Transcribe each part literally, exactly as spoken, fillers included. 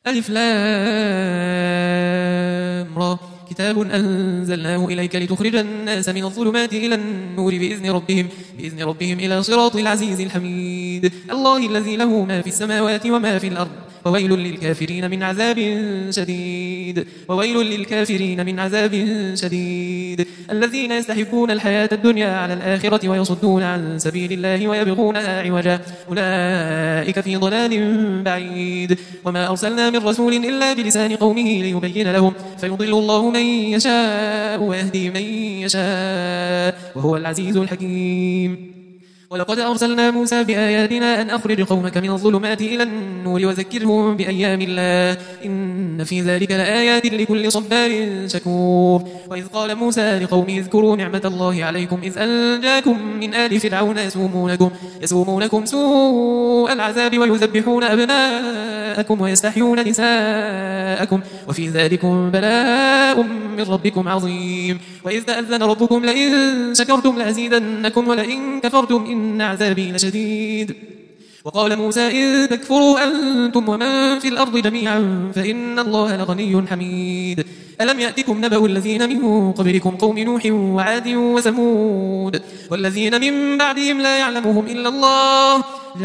ألف لام را كتاب أنزلناه إليك لتخرج الناس من الظلمات إلى النور بإذن ربهم, بإذن ربهم إلى صراط العزيز الحميد الله الذي له ما في السماوات وما في الأرض وويل للكافرين من عذاب شديد وويل للكافرين من عذاب شديد الذين يستحبون الحياة الدنيا على الآخرة ويصدون عن سبيل الله ويبغونها عوجا أولئك في ضلال بعيد وما أرسلنا من رسول إلا بلسان قومه ليبين لهم فيضل الله من يشاء ويهدي من يشاء وهو العزيز الحكيم ولقد أرسلنا موسى بآياتنا أن أخرج قومك من الظلمات إلى النور وذكرهم بأيام الله إن في ذلك لآيات لكل صبار شكور وإذ قال موسى لقومه اذكروا نعمة الله عليكم إذ أنجاكم من آل فرعون يسومونكم, يسومونكم سوء العذاب ويذبحون أبناءكم ويستحيون نساءكم وفي ذلكم بلاء من ربكم عظيم وإذ تأذن ربكم لئن شكرتم لأزيدنكم ولئن كفرتم إن عذابي لشديد وقال موسى إن تكفروا أنتم ومن في الأرض جميعا فإن الله لغني حميد ألم يأتكم نبأ الذين من قبلكم قوم نوح وعاد وثمود والذين من بعدهم لا يعلمهم إلا الله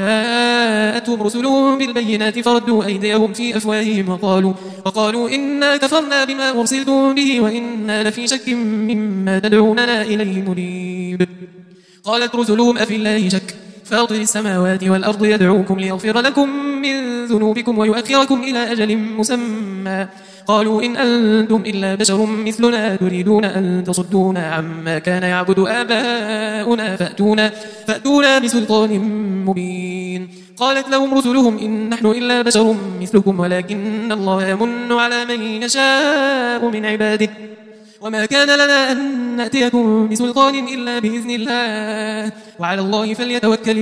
جاءتهم رسلهم بالبينات فردوا أيديهم في أفواههم وقالوا, وقالوا إنا كفرنا بما أرسلتم به وإنا لفي شك مما تدعوننا إليه مريب قالت رسلهم أفي الله شك فاطر السماوات والأرض يدعوكم ليغفر لكم من ذنوبكم ويؤخركم إلى أجل مسمى قالوا إن أنتم إلا بشر مثلنا تريدون أن تصدونا عما كان يعبد آباؤنا فأتونا, فأتونا بسلطان مبين قالت لهم رسلهم إن نحن إلا بشر مثلكم ولكن الله يمن على من يشاء من عباده وما كان لنا أن نأتيكم بسلطان إلا بإذن الله وعلى الله فليتوكل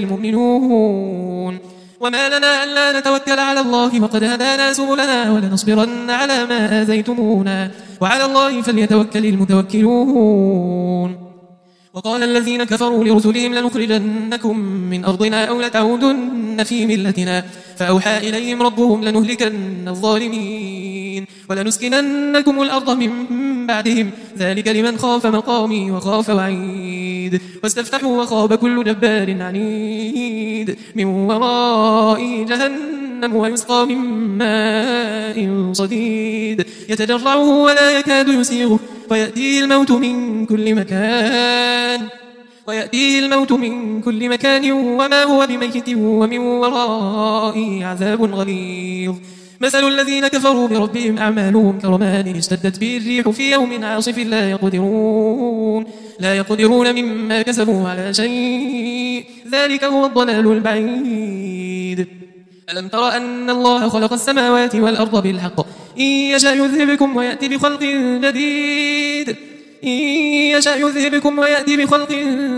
المؤمنون وما لنا ألا نتوكل على الله وقد هدانا سبلنا ولنصبرن على ما آذيتمونا وعلى الله فليتوكل المتوكلون وقال الذين كفروا لرسلهم لنخرجنكم من أرضنا أو لتعودن في ملتنا فأوحى إليهم ربهم لنهلكن الظالمين ولنسكننكم الأرض من بعدهم ذلك لمن خاف مقامي وخاف وعيد واستفتحوا وخاب كل جبار عنيد من ورائه جهنم ويسقى من ماء صديد يتجرعه ولا يكاد يسيغه ويأتيه الموت من كل مكان ويأتيه الموت من كل مكان وما هو بميت ومن ورائه عذاب غليظ مثل الذين كفروا بربهم أعمالهم كرماد اشتدت به الريح في يوم عاصف لا يقدرون لا يقدرون مما كسبوا على شيء ذلك هو الضلال البعيد ألم تر أن الله خلق السماوات والأرض بالحق إن يشاء يذهبكم ويأتي بخلق جديد إن يشاء يذهبكم ويأتي بخلق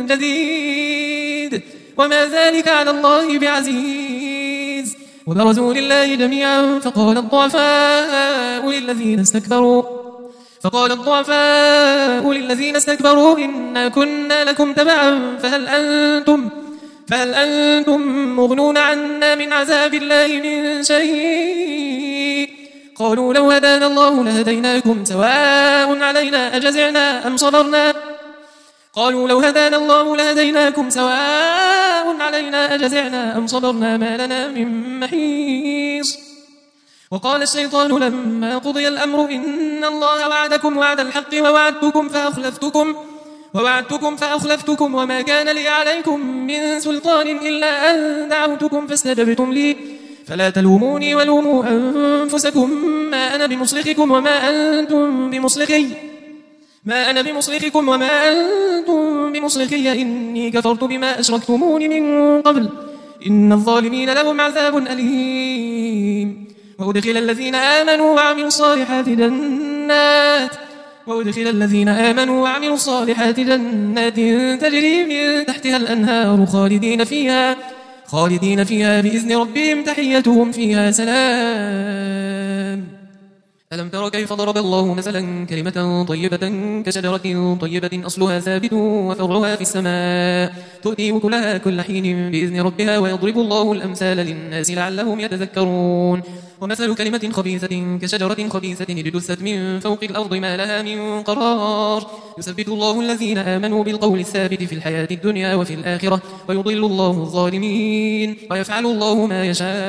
جديد وما ذلك على الله بعزيز وبرزوا لله جميعا فقال الضعفاء للذين استكبروا فقال الضعفاء للذين استكبروا إنا كنا لكم تبعا فهل أنتم فهل أنتم مغنون عنا من عذاب الله من شيء قالوا لو هدانا الله لهديناكم سواء علينا أجزعنا أم صبرنا قالوا لو هدانا الله لهديناكم سواء علينا أجزعنا أم صبرنا ما لنا من محيص وقال الشيطان لما قضي الأمر إن الله وعدكم وعد الحق ووعدتكم فأخلفتكم ووعدتكم فأخلفتكم وما كان لي عليكم من سلطان إلا أن دعوتكم فاستجبتم لي فلا تلوموني ولوموا أنفسكم ما أنا بمصرخكم وما أنتم بمصرخي ما أنا بمصرخكم وما أنتم بمصرخي إني كفرت بما أشركتموني من قبل إن الظالمين لهم عذاب أليم وأدخل الذين آمنوا وعملوا الصالحات جنات وأدخل الذين آمنوا وعملوا الصالحات جنات تجري من تحتها الأنهار خالدين فيها خالدين فيها بإذن ربهم تحيتهم فيها سلام ألم تر كيف ضرب الله مثلا كلمة طيبة كشجرة طيبة أصلها ثابت وفرعها في السماء تؤتي أكلها كل حين بإذن ربها ويضرب الله الأمثال للناس لعلهم يتذكرون ومثل كلمة خبيثة كشجرة خبيثة اجتثت من فوق الأرض ما لها من قرار يثبت الله الذين آمنوا بالقول الثابت في الحياة الدنيا وفي الآخرة ويضل الله الظالمين ويفعل الله ما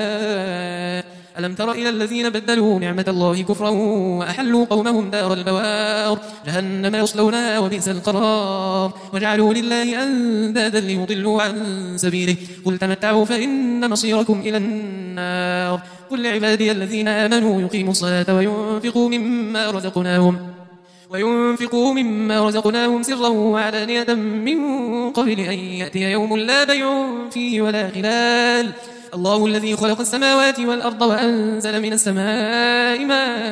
يشاء ألم تر إلى الذين بدلوا نعمة الله كفرا وأحلوا قومهم دار البوار جهنم يصلونها وبئس القرار وجعلوا لله أندادا ليضلوا عن سبيله قل تمتعوا فإن مصيركم إلى النار قل لعبادي الذين آمنوا يقيموا الصلاة وينفقوا مما رزقناهم وينفقوا مما رزقناهم سرا وعلانية من قبل أن يأتي يوم لا بيع فيه ولا خلال الله الذي خلق السماوات والأرض وأنزل من السماء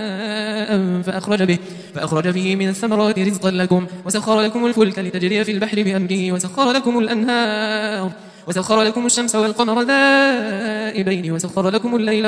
ماء فأخرج به, فأخرج به من الثمرات رزقا لكم وسخر لكم الفلك لتجري في البحر بأمره وسخر لكم الأنهار وسخر لكم الشمس والقمر دائبين وسخر لكم الليل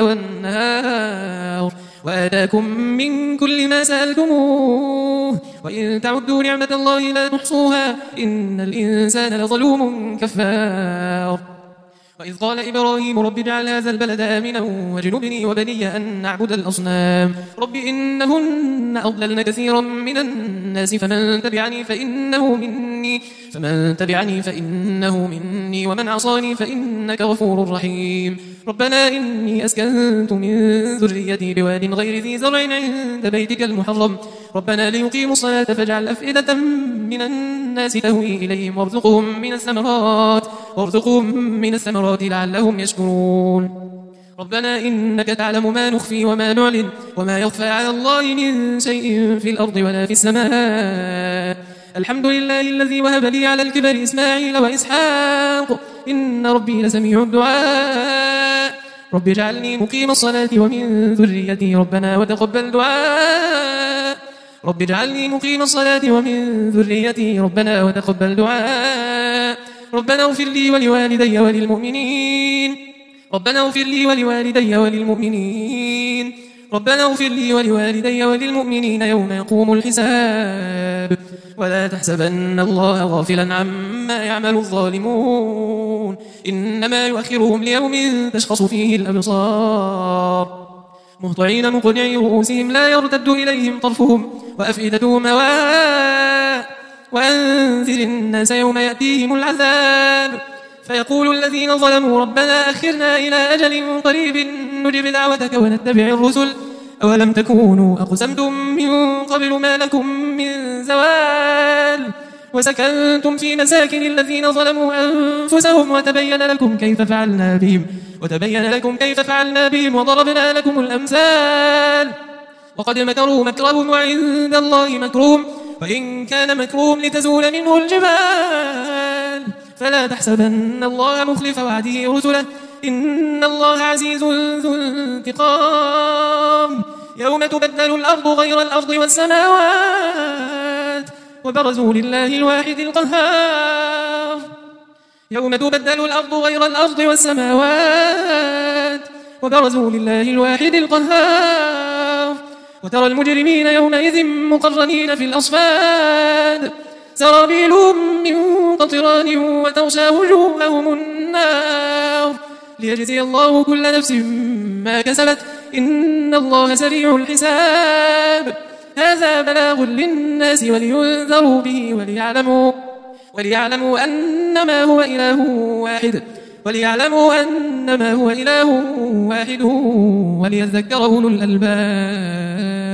والنهار وآتاكم من كل ما سألتموه وإن تعدوا نعمة الله لا تحصوها إن الإنسان لظلوم كفار وإذ قال إبراهيم رب اجعل هذا البلد آمنا واجنبني وبني أن نعبد الأصنام رب إنهن أضللن كثيرا من الناس فمن تبعني فإنه مني فمن تبعني فإنه مني ومن عصاني فإنك غفور رحيم ربنا إني أسكنت من ذريتي بواد غير ذي زرع عند بيتك المحرم ربنا ليقيموا الصلاة فاجعل أفئدة من الناس تهوي إليهم وارزقهم من الثمرات وارزقهم من الثمرات لعلهم يشكرون ربنا إنك تعلم ما نخفي وما نعلن وما يخفى على الله من شيء في الأرض ولا في السماء الحمد لله الذي وهب لي على الكبر إسماعيل وإسحاق إن ربي لسميع الدعاء رب اجعلني مقيم الصلاة ومن ذريتي ربنا وتقبل دعاء رب اجعلني مقيم الصلاة ومن ذريتي ربنا وتقبل دعاء ربنا اغفر لي ولوالدي وللمؤمنين ربنا اغفر لي ولوالدي وللمؤمنين ربنا اغفر لي ولوالدي وللمؤمنين يوم يقوم الحساب ولا تحسبن الله غافلا عما يعمل الظالمون إنما يؤخرهم ليوم تشخص فيه الأبصار مهطعين مقنعي رؤوسهم لا يرتد إليهم طرفهم وأفئدتهم هواء وأنذر الناس يوم يأتيهم العذاب فيقول الذين ظلموا ربنا أخرنا إلى أجل قريب نجب دعوتك ونتبع الرسل أولم تكونوا أقسمتم من قبل ما لكم من زوال وسكنتم في مساكن الذين ظلموا أنفسهم وتبين لكم كيف فعلنا بهم وتبين لكم كيف فعلنا بهم وضربنا لكم الأمثال وقد مكروا مكرهم وعند الله مكرهم وإن كان مكرهم لتزول منه الجبال فلا تحسبن الله مخلف وعده رسله إن الله عزيز ذو انتقام يوم تبدل الأرض غير الأرض والسماوات وبرزوا لله الواحد القهار يوم تبدل الأرض غير الأرض والسماوات وبرزوا لله الواحد القهار وترى المجرمين يومئذ مقرنين في الأصفاد سرابيلهم من قطران وتغشى وجوههم النار ليجزي الله كل نفس ما كسبت إن الله سريع الحساب هذا بلاغ للناس ولينذروا به وليعلموا وليعلموا أنما هو إله واحد وليعلموا أنما هو إله واحد وليذكر أولو الألباب